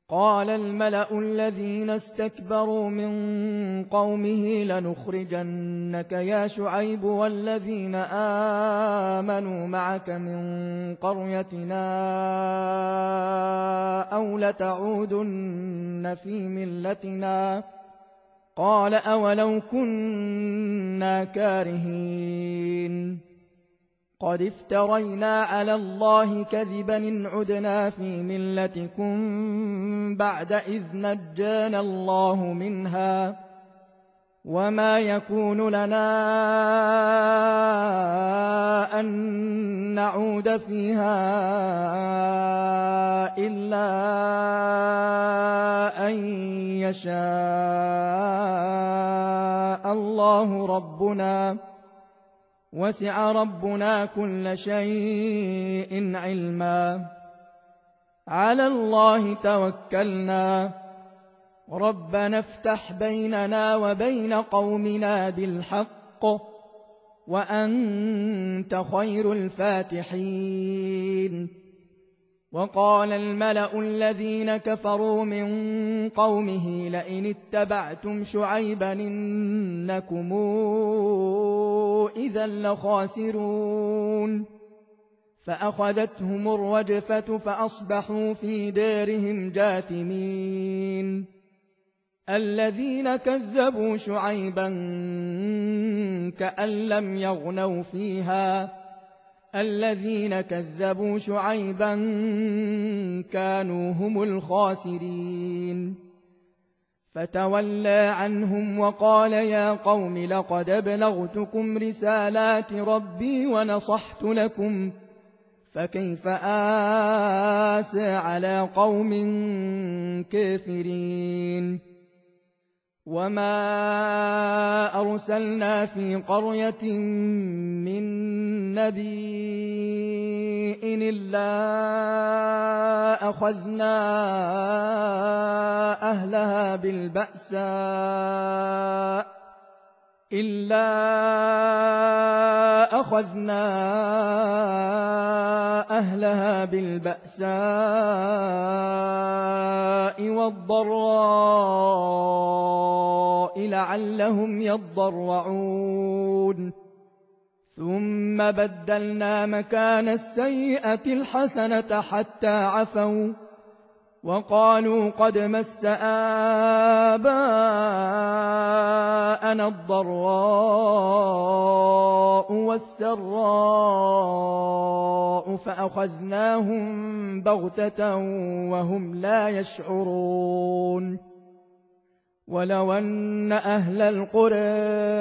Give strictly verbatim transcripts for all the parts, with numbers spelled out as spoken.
قال الملأ الذين استكبروا من قومه لنخرجنك يا شعيب والذين آمنوا معك من قريتنا أو لتعودن في ملتنا قال أولو كنا كارهين قد افترينا على الله كذبا إن عدنا في ملتكم بعد إذ نجانا الله منها وما يكون لنا أن نعود فيها إلا أن يشاء الله ربنا وسع ربنا كل شيء علما على الله توكلنا ربنا افتح بيننا وبين قومنا بالحق وأنت خير الفاتحين وقال الملأ الذين كفروا من قومه لئن اتبعتم شعيبا إنكم إذا لخاسرون فأخذتهم الرجفة فأصبحوا في دارهم جاثمين الذين كذبوا شعيبا كأن لم يغنوا فيها الذين كذبوا شعيبا كانوا هم الخاسرين فتولى عنهم وقال يا قوم لقد أبلغتكم رسالات ربي ونصحت لكم فكيف آسى على قوم كافرين وما أرسلنا في قرية من نبي إلا أخذنا أهلها بالبأساء إلا أخذنا أهلها بالبأساء والضراء لعلهم يضرعون ثم بدلنا مكان السيئة الحسنة حتى عفوا وقالوا قد مس آباءنا الضراء والسراء فأخذناهم بغتة وهم لا يشعرون ولو أن أهل القرى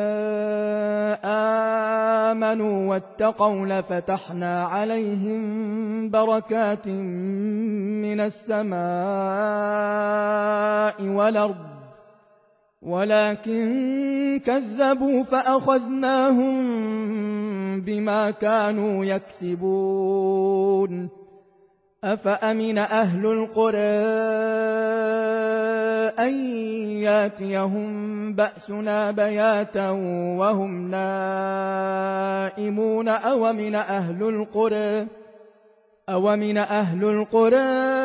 آمنوا واتقوا لفتحنا عليهم بركات من السماء والأرض ولكن كذبوا فأخذناهم بما كانوا يكسبون أفأمن أهل القرى أن ياتيهم بأسنا بياتا وهم نائمون أومن أهل القرى أومن أهل القرى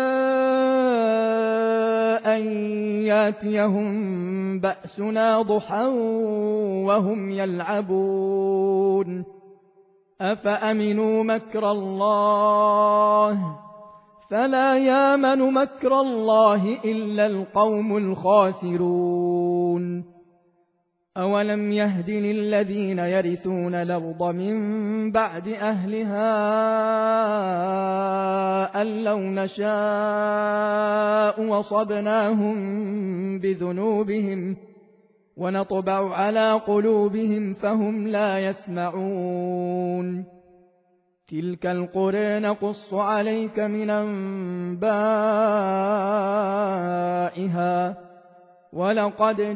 أن ياتيهم بأسنا ضحى وهم يلعبون أفأمنوا مكر الله فلا يامن مكر الله إلا القوم الخاسرون أولم يهد للذين يرثون الأرض من بعد أهلها أن لو نشاء وصبناهم بذنوبهم ونطبع على قلوبهم فهم لا يسمعون تلك القرى نقص عليك من أنبائها ولقد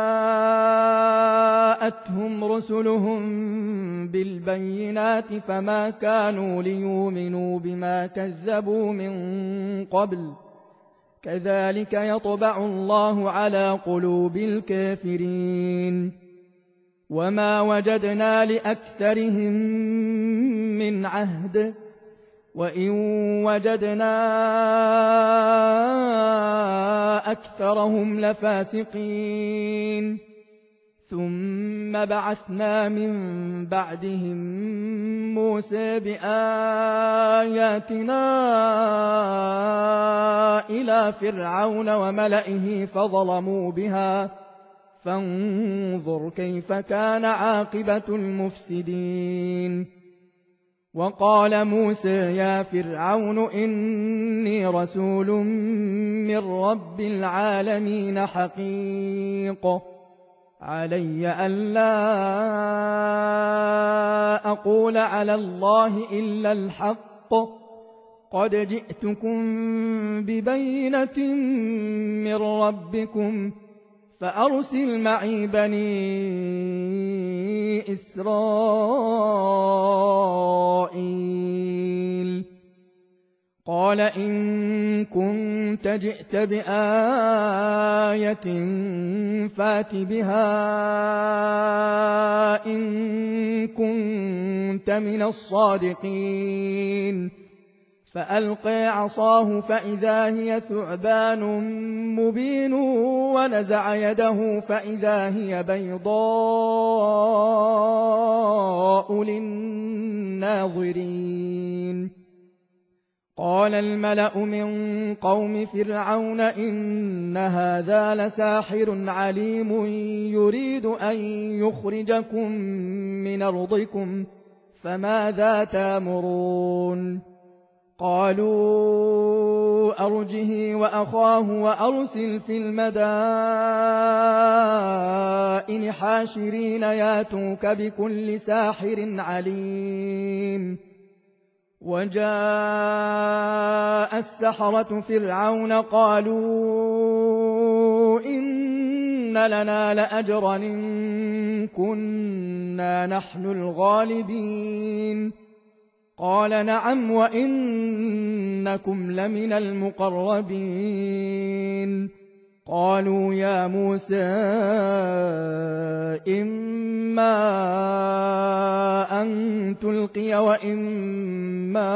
جاءتهم رسلهم بالبينات فما كانوا ليؤمنوا بما كذبوا من قبل كذلك يطبع الله على قلوب الكافرين وما وجدنا لأكثرهم من عهد وإن وجدنا أكثرهم لفاسقين ثم بعثنا من بعدهم موسى بآياتنا إلى فرعون وملئه فظلموا بها فانظر كيف كان عاقبة المفسدين. وقال موسى يا فرعون إني رسول من رب العالمين حقيق علي ألا أقول على الله إلا الحق قد جئتكم ببينة من ربكم فأرسل معي بني إسرائيل. قال إن كنت جئت بآية فات بها إن كنت من الصادقين. فألقى عصاه فإذا هي ثعبان مبين ونزع يده فإذا هي بيضاء للناظرين. قال الملأ من قوم فرعون إن هذا لساحر عليم يريد أن يخرجكم من أرضكم فماذا تأمرون؟ قالوا أرجه وأخاه وأرسل في المدائن حاشرين ياتوك بكل ساحر عليم. وجاء السحرة فرعون قالوا إن لنا لأجرا إن كنا نحن الغالبين. قال نعم وإنكم لمن المقربين. قالوا يا موسى إما أن تلقي وإما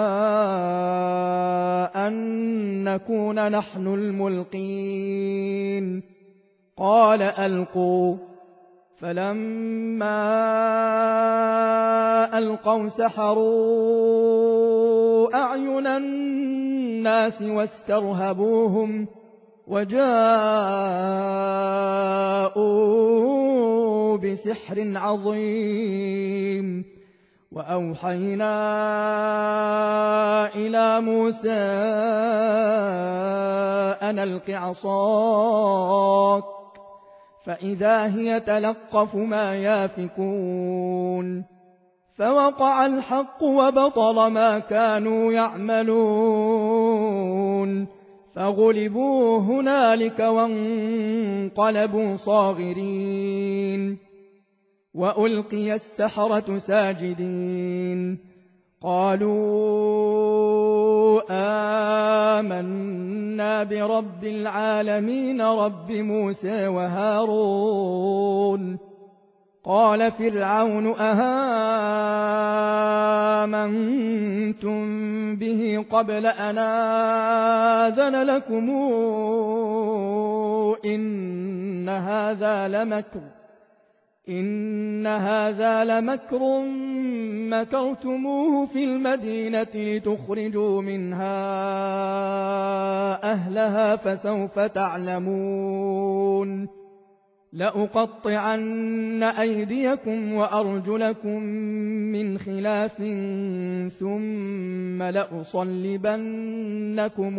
أن نكون نحن الملقين. قال ألقوا. فلما ألقوا سحروا أعين الناس واسترهبوهم وجاءوا بسحر عظيم. وأوحينا إلى موسى أن ألق عصاك فإذا هي تلقف ما يافكون. فوقع الحق وبطل ما كانوا يعملون فغلبوا هنالك وانقلبوا صاغرين. وألقي السحرة ساجدين قالوا آمنا برب العالمين رب موسى وهارون. قال فرعون أهامنتم به قبل أن آذن لكم إن هذا لمكر إن هذا لمكر مكرتموه في المدينة لتخرجوا منها أهلها فسوف تعلمون. لأقطعن أيديكم وأرجلكم من خلاف ثم لأصلبنكم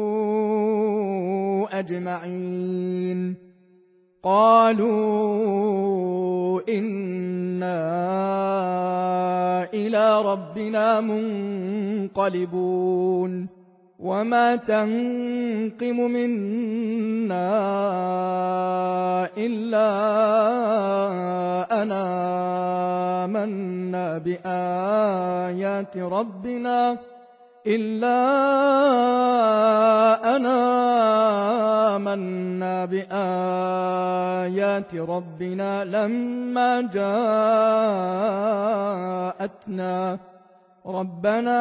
أجمعين. قالوا إنا إلى ربنا منقلبون. وما تنقم منا إلا أن آمنا بآيات ربنا إلا أن آمنا بآيات ربنا لما جاءتنا ربنا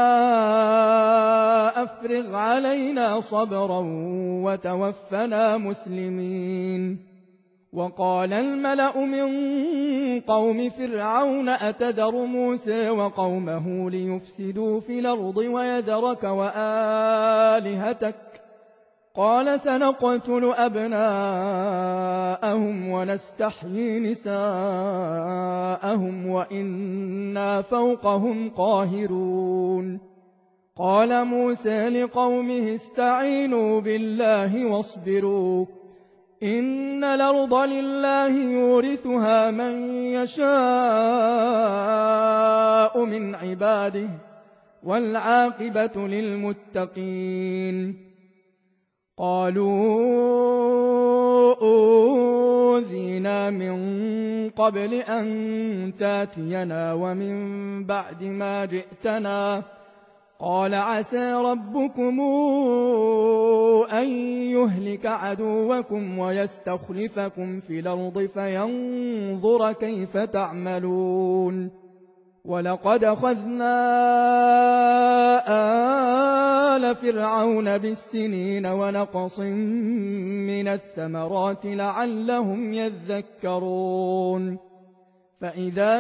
أفرغ علينا صبرا وتوفنا مسلمين. وقال الملأ من قوم فرعون أتذر موسى وقومه ليفسدوا في الأرض ويذرك وآلهتك قال سنقتل أبناءهم ونستحيي نساءهم وإنا فوقهم قاهرون. قال موسى لقومه استعينوا بالله واصبروا إن الأرض لله يورثها من يشاء من عباده والعاقبة للمتقين. قالوا أوذينا من قبل أن تاتينا ومن بعد ما جئتنا قال عسى ربكم أن يهلك عدوكم ويستخلفكم في الأرض فينظر كيف تعملون. ولقد أخذنا آل فرعون بالسنين ونقص من الثمرات لعلهم يذكرون. فإذا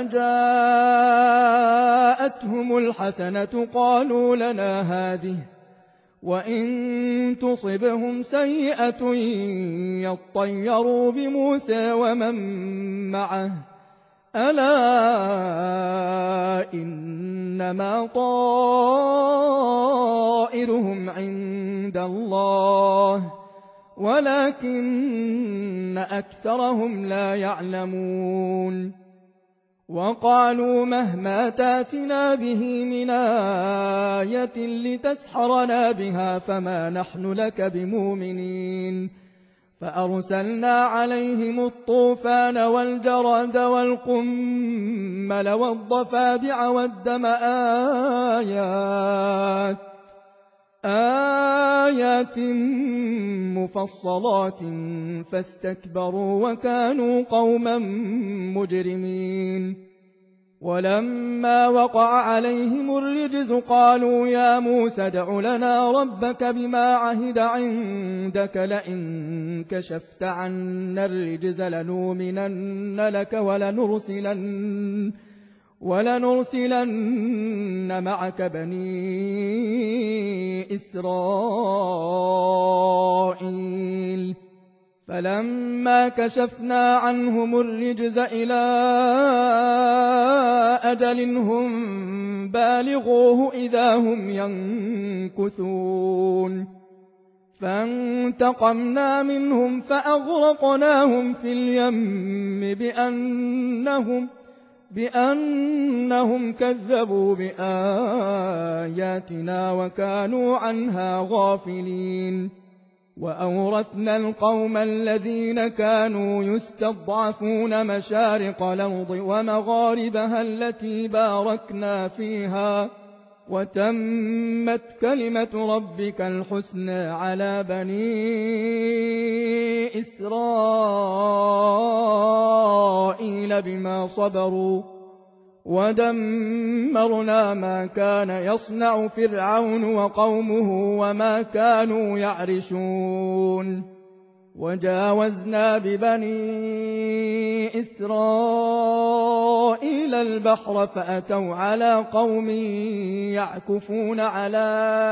جاءتهم الحسنة قالوا لنا هذه وإن تصبهم سيئة يطيروا بموسى ومن معه ألا إنما طائرهم عند الله ولكن أكثرهم لا يعلمون. وقالوا مهما تاتنا به من آية لتسحرنا بها فما نحن لك بمؤمنين. فأرسلنا عليهم الطوفان والجراد والقمل والضفادع والدم آيات آيات مفصلات فاستكبروا وكانوا قوما مجرمين. ولما وقع عليهم الرجز قالوا يا موسى ادع لنا ربك بما عهد عندك لئن كشفت عنا الرجز لنؤمنن لك ولنرسلن ولنرسلن معك بني إسرائيل. فلما كشفنا عنهم الرجز إلى أجل هم بالغوه إذا هم ينكثون. فانتقمنا منهم فأغرقناهم في اليم بأنهم بأنهم كذبوا بآياتنا وكانوا عنها غافلين. وأورثنا القوم الذين كانوا يستضعفون مشارق الأرض ومغاربها التي باركنا فيها وتمت كلمة ربك الحسنى على بني إسرائيل بما صبروا ودمرنا ما كان يصنع فرعون وقومه وما كانوا يعرشون. وجاوزنا ببني إسرائيل البحر فأتوا على قوم يعكفون على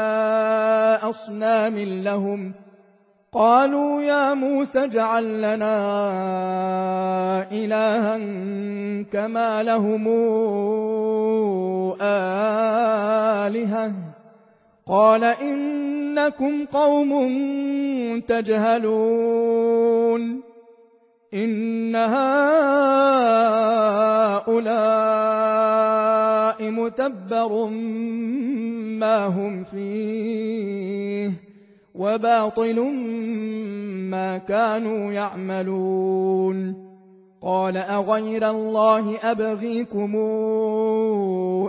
أصنام لهم قالوا يا موسى اجعل لنا إلها كما لهم آلهة قال إنكم قوم تجهلون. إن هؤلاء متبر ما هم فيه وباطل ما كانوا يعملون. قال أغير الله أبغيكم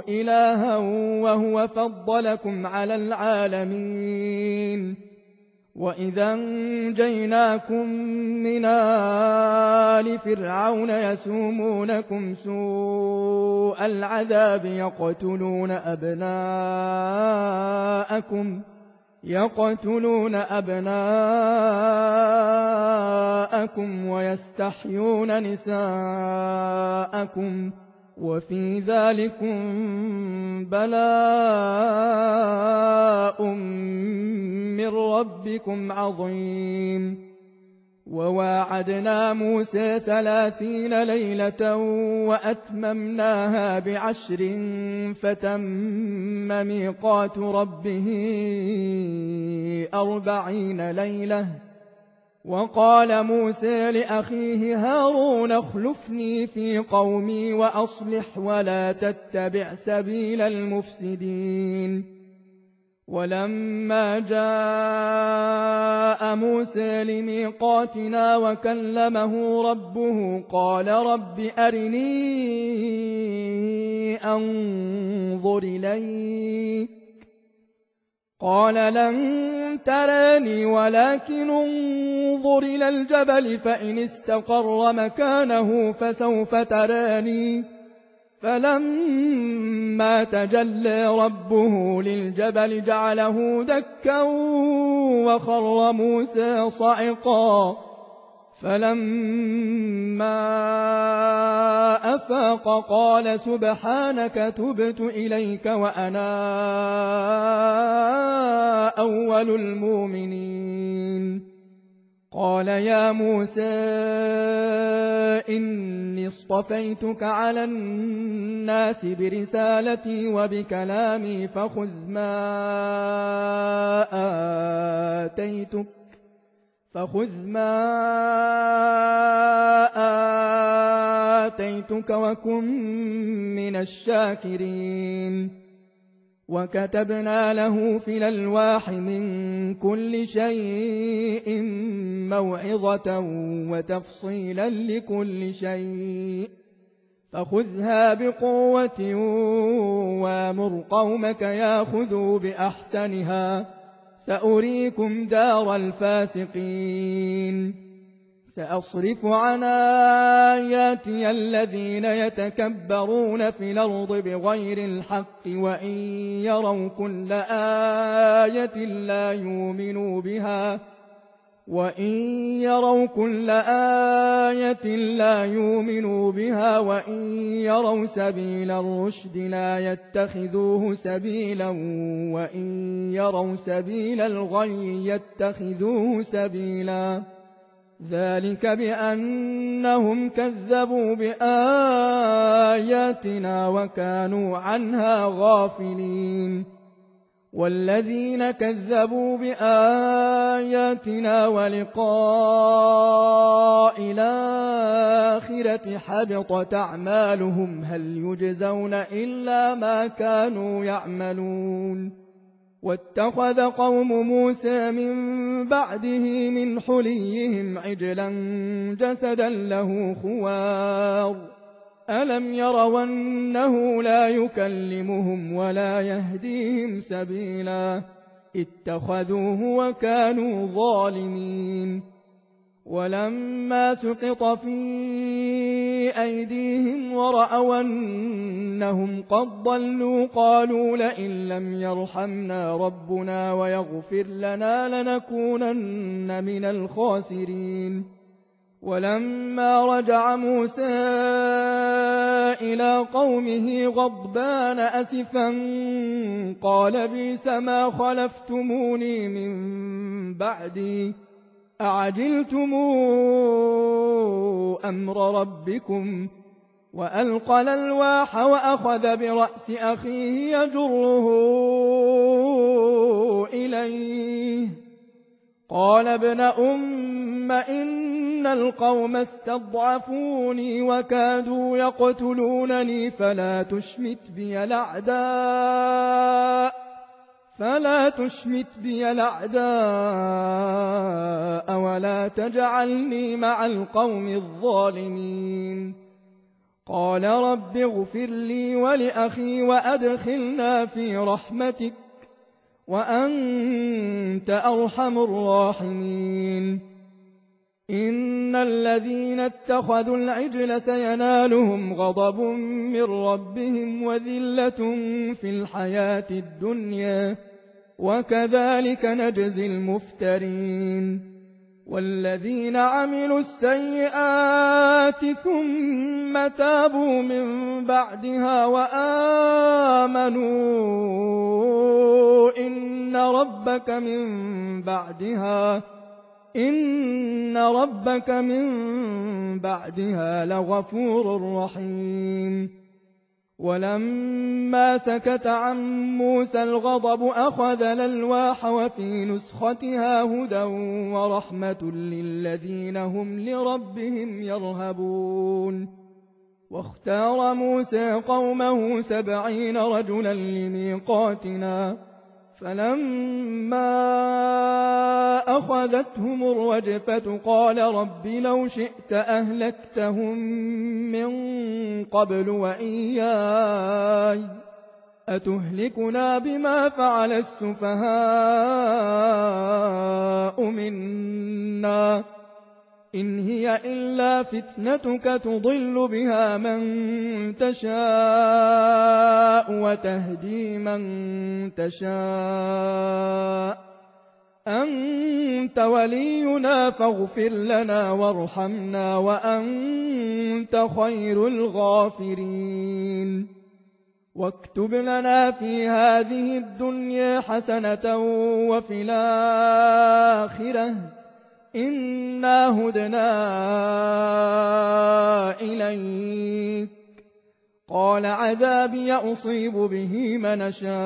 إلها وهو فضلكم على العالمين وإذا أنجيناكم من آل فرعون يسومونكم سوء العذاب يقتلون أبناءكم يقتلون أبناءكم ويستحيون نساءكم وفي ذلكم بلاء من ربكم عظيم. وواعدنا موسى ثلاثين ليلة وأتممناها بعشر فتم ميقات ربه أربعين ليلة. وقال موسى لأخيه هارون اخلفني في قومي وأصلح ولا تتبع سبيل المفسدين. ولما جاء موسى لميقاتنا وكلمه ربه قال رب أرني أنظر إليك قال لن تراني ولكن انظر إلى الجبل فإن استقر مكانه فسوف تراني. فلما تجلى ربه للجبل جعله دكا وخر موسى صعقا. فلما أفاق قال سبحانك تبت إليك وأنا أول المؤمنين. قال يا موسى إني اصطفيتك على الناس برسالتي وبكلامي فخذ ما آتيتك فخذ ما آتيتك وكن من الشاكرين. وكتبنا له في الألواح من كل شيء موعظة وتفصيلا لكل شيء فخذها بقوة وامر قومك ياخذوا بأحسنها سأريكم دار الفاسقين. سأصرف عن آياتي الذين يتكبرون في الأرض بغير الحق وإن يروا كل آية لا يؤمنوا بها وإن يروا كل آية لا يؤمنوا بها وإن يروا سبيل الرشد لا يتخذوه سبيلا وإن يروا سبيل الغي يتخذوه سبيلا. ذلك بأنهم كذبوا بآياتنا وكانوا عنها غافلين. والذين كذبوا بآياتنا ولقاء الآخرة حبطت أعمالهم هل يجزون إلا ما كانوا يعملون. واتخذ قوم موسى من بعده من حليهم عجلا جسدا له خوار ألم يروا أنه لا يكلمهم ولا يهديهم سبيلا اتخذوه وكانوا ظالمين. ولما سقط في أيديهم ورأوا أنهم قد ضلوا قالوا لئن لم يرحمنا ربنا ويغفر لنا لنكونن من الخاسرين. ولما رجع موسى إلى قومه غضبان أسفا قال بئس ما خلفتموني من بعدي أعجلتم أمر ربكم وألقى الألواح وأخذ برأس أخيه يجره إليه قال ابن أم إن القوم استضعفوني وكادوا يقتلونني فلا تشمت بي الأعداء فلا تشمت بي الأعداء ولا تجعلني مع القوم الظالمين. قال رب اغفر لي ولأخي وأدخلنا في رحمتك وأنت أرحم الراحمين. إن الذين اتخذوا العجل سينالهم غضب من ربهم وذلة في الحياة الدنيا وكذلك نجزي المفترين. والذين عملوا السيئات ثم تابوا من بعدها وآمنوا إن ربك من بعدها إن ربك من بعدها لغفور رحيم. ولما سكت عن موسى الغضب أخذ الألواح وفي نسختها هدى ورحمة للذين هم لربهم يرهبون. واختار موسى قومه سبعين رجلا لميقاتنا فلما أخذتهم الرجفة قال رب لو شئت أهلكتهم من قبل وإياي أتهلكنا بما فعل السفهاء منا إن هي إلا فتنتك تضل بها من تشاء وتهدي من تشاء أنت ولينا فاغفر لنا وارحمنا وأنت خير الغافرين. واكتب لنا في هذه الدنيا حسنة وفي الآخرة إنا هدنا إليك. قال عذابي أصيب به من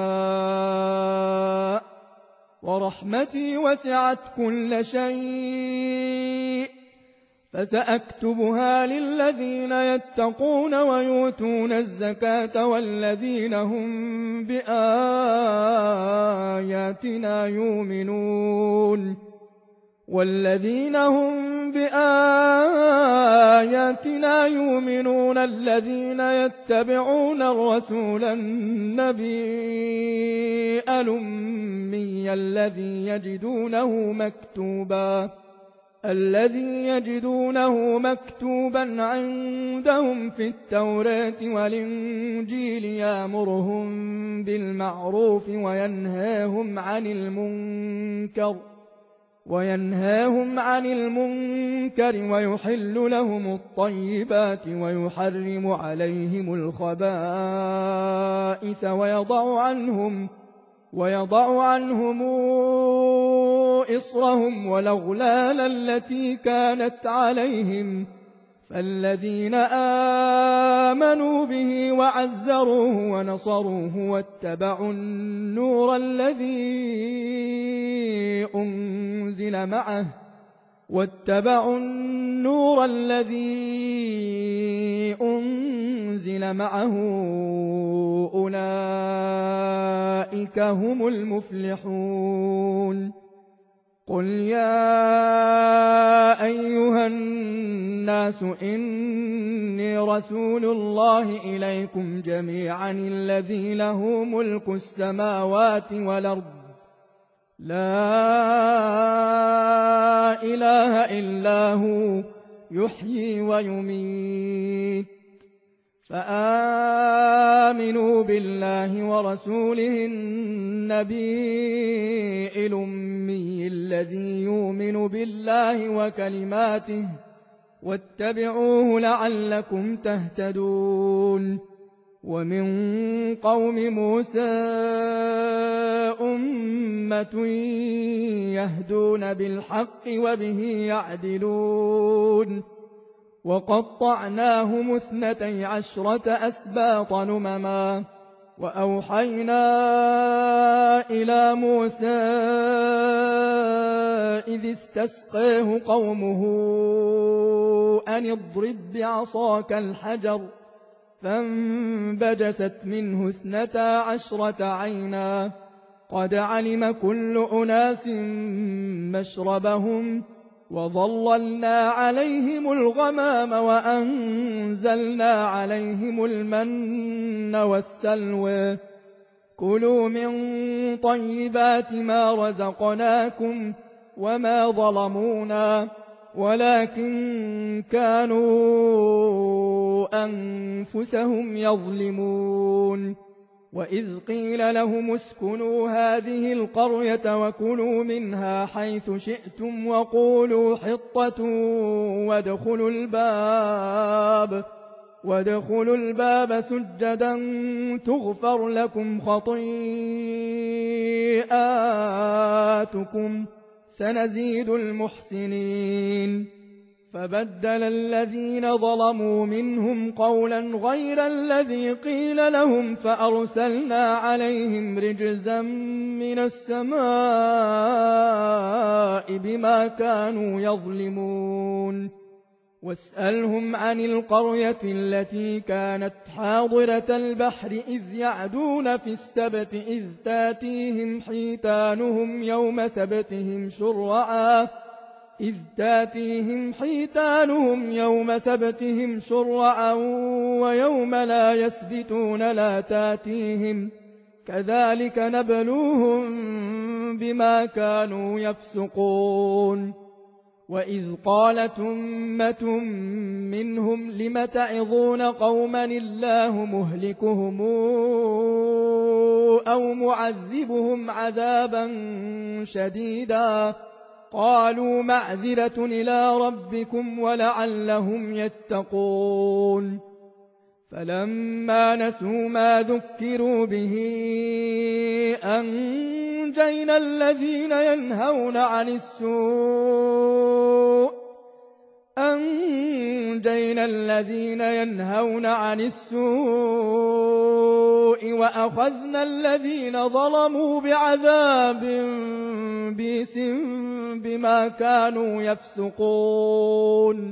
أشاء ورحمتي وسعت كل شيء فسأكتبها للذين يتقون ويؤتون الزكاة والذين هم بآياتنا يؤمنون والذين هم بآياتنا يؤمنون الذين يتبعون الرسول النبي الأمي الذي يجدونه مكتوبا الذي يجدونه مكتوبا عندهم في التوراة والإنجيل يأمرهم بالمعروف وينهاهم عن المنكر وينهاهم عن المنكر ويحل لهم الطيبات ويحرم عليهم الخبائث ويضع عنهم ويضع عنهم إصرهم والأغلال التي كانت عليهم فالذين آمنوا به وعزروه ونصروه واتبعوا النور الذي أنزل معه واتبعوا النور الذي أنزل معه أولئك هم المفلحون. قل يا أيها الناس إني رسول الله إليكم جميعا الذي له ملك السماوات والأرض لا إله إلا هو يحيي ويميت فآمنوا بالله ورسوله النبي الأمي الذي يؤمن بالله وكلماته واتبعوه لعلكم تهتدون. ومن قوم موسى أمة يهدون بالحق وبه يعدلون وقطعناهم اثنتي عشرة أسباط نمما وأوحينا إلى موسى إذ استسقيه قومه أن اضرب بعصاك الحجر فانبجست منه اثنتا عشرة عينا قد علم كل أناس مشربهم وظللنا عليهم الغمام وأنزلنا عليهم المن والسلوى كلوا من طيبات ما رزقناكم وما ظلمونا ولكن كانوا أنفسهم يظلمون وإذ قيل لهم اسكنوا هذه القرية وكلوا منها حيث شئتم وقولوا حطة وادخلوا الباب وادخلوا الباب سجدا تغفر لكم خطيئاتكم سنزيد المحسنين فبدل الذين ظلموا منهم قولا غير الذي قيل لهم فأرسلنا عليهم رجزا من السماء بما كانوا يظلمون واسألهم عن القرية التي كانت حاضرة البحر إذ يعدون في السبت إذ تاتيهم حيتانهم يوم سبتهم شرعا إذ تاتيهم حيتانهم يوم سبتهم شرعا ويوم لا يسبتون لا تاتيهم كذلك نبلوهم بما كانوا يفسقون وإذ قالت أمة منهم لم تعظون قوما الله مهلكهم أو معذبهم عذابا شديدا قالوا معذرة إلى ربكم ولعلهم يتقون فلما نسوا ما ذكروا به أنجينا الذين ينهون عن السوء أنجينا الذين ينهون عن السوء وأخذنا الذين ظلموا بعذاب بئس بما كانوا يفسقون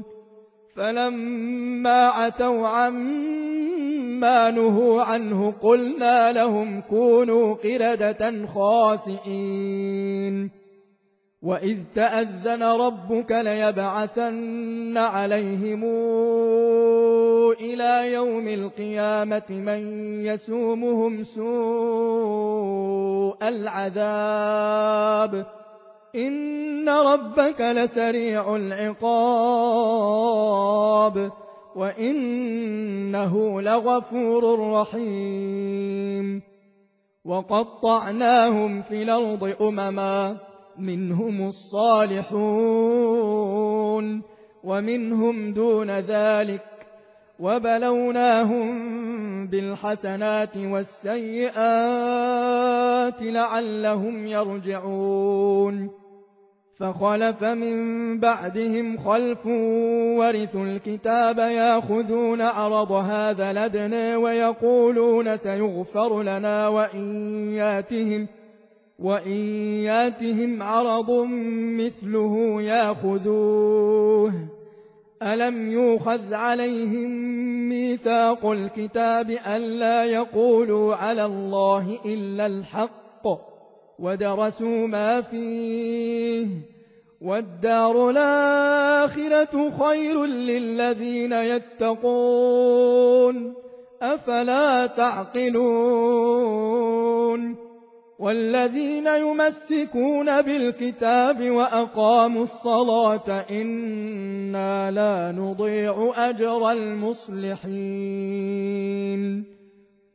فلما عتوا عما نهوا عنه قلنا لهم كونوا قردة خاسئين وإذ تأذن ربك ليبعثن عليهم إلى يوم القيامة من يسومهم سوء العذاب إن ربك لسريع العقاب وإنه لغفور رحيم وقطعناهم في الأرض أمما منهم الصالحون ومنهم دون ذلك وبلوناهم بالحسنات والسيئات لعلهم يرجعون فخلف من بعدهم خلف ورثوا الكتاب يأخذون عرض هذا الأدنى ويقولون سيغفر لنا وإن ياتهم وإن ياتهم عرض مثله يأخذوه ألم يؤخذ عليهم ميثاق الكتاب ألا يقولوا على الله إلا الحق ودرسوا ما فيه والدار الآخرة خير للذين يتقون أفلا تعقلون والذين يمسكون بالكتاب وأقاموا الصلاة إنا لا نضيع أجر المصلحين